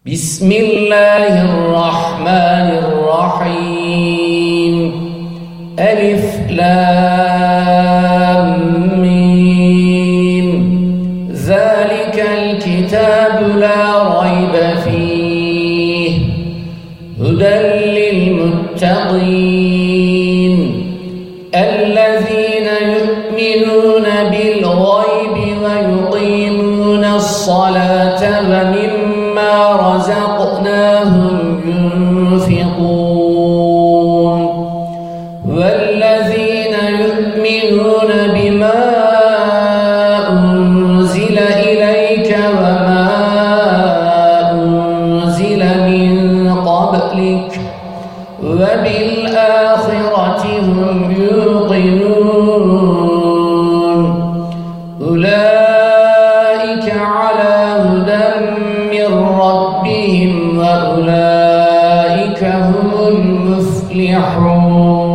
بسم الله الرحمن الرحيم ألف لام ميم ذلك الكتاب لا ريب فيه هدى للمتقين الذين يؤمنون بالغيب ويقيمون الصلاة ومما رزقناهم ينفقون والذين يؤمنون بما أنزل إليك وما أنزل من قبلك وبالآخرة هم يوقنون أولئك على هدى من ربهم وأولئك هم المفلحون.